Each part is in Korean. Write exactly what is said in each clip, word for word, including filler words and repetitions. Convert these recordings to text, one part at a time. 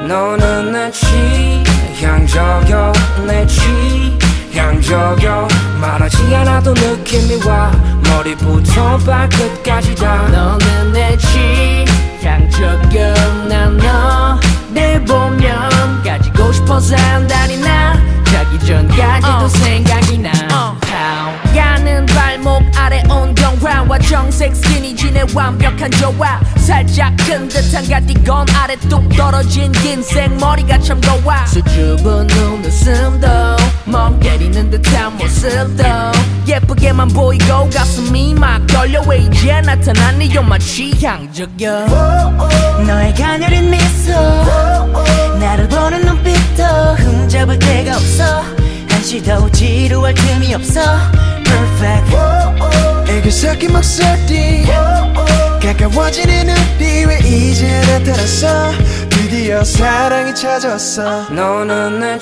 너는 내 취향저격 내 취향저격 말하지 않아도 느낌이 와 머리부터 발끝까지 다 너는 내 취향저격 난 너 내 보면 가지고 싶어서 한다니 나 자기 전까지도 uh. 생각이 나 uh. 가는 발목 아래 운동화와 정색 스키니진의 완벽한 조화 살짝 큰 듯한 가디건 아래 뚝 떨어진 긴 생머리가 참 고와 수줍은 눈웃음도 멍 때리는 듯한 모습도 예쁘게만 보이고 가슴이 막 떨려 왜 이제 나타났니 You're my 취향저격 너의 가녀린 미소 나를 보는 눈빛도 흠잡을 데가 없어 한시도 지루할 틈이 없어 Perfect 애교 섞인 목소리 가까워지는 우리 왜 이제 나타났어 드디어 사랑이 찾아왔어 너는 내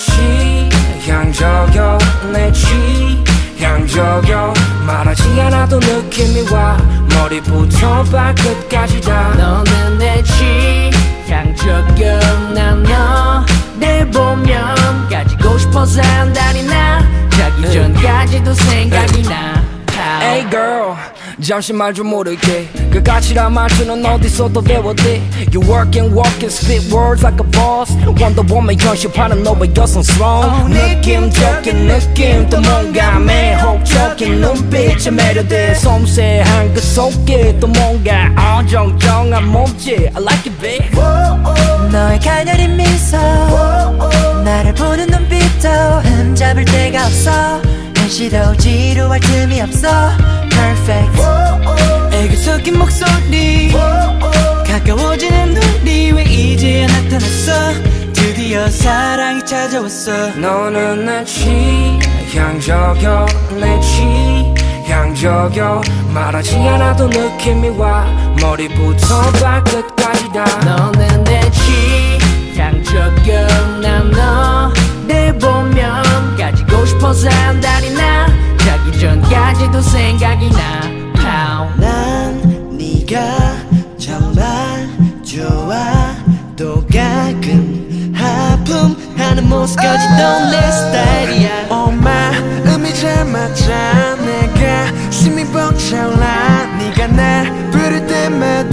취향저격 내 취향저격 말하지 않아도 느낌이 와 머리부터 발끝까지 다 너는 내 취향저격 난 너 내 보면 가지고 싶어서 한다니 나 자기 전까지도 생각이 나 Hey girl 잠시 말 좀 모를게 그 가치란 말투는 어디서 또 배웠대 You work and walk and spit words like a boss Wonder Woman 현실파는 너의 여성스러운 느낌적인 느낌 또 뭔가 매혹적인 눈빛에 매료돼 섬세한 그 속에 또 뭔가 어정쩡한 몸짓 I like it babe 너의 가녀린 미소 나를 보는 눈빛도 흠잡을 데가 없어 한시도 지루할 틈이 없어 Perfect 애교 섞인 목소리 가까워지는 우리 왜 이제야 나타났어 드디어 사랑이 찾아왔어 너는 내 취향저격 내 취향저격 말하지 않아도 느낌이 와 머리부터 발끝까지 다 너는 내 취향저격 난 너 내 보면 가지고 싶어서 한다니 나 자기 전까지도 생각이 나 난 네가 정말 좋아 또 가끔 하품하는 모습까지도 내 스타일이야 오 마음이 잘 맞아 내 가슴이 벅차올라 네가 날 부를 때마다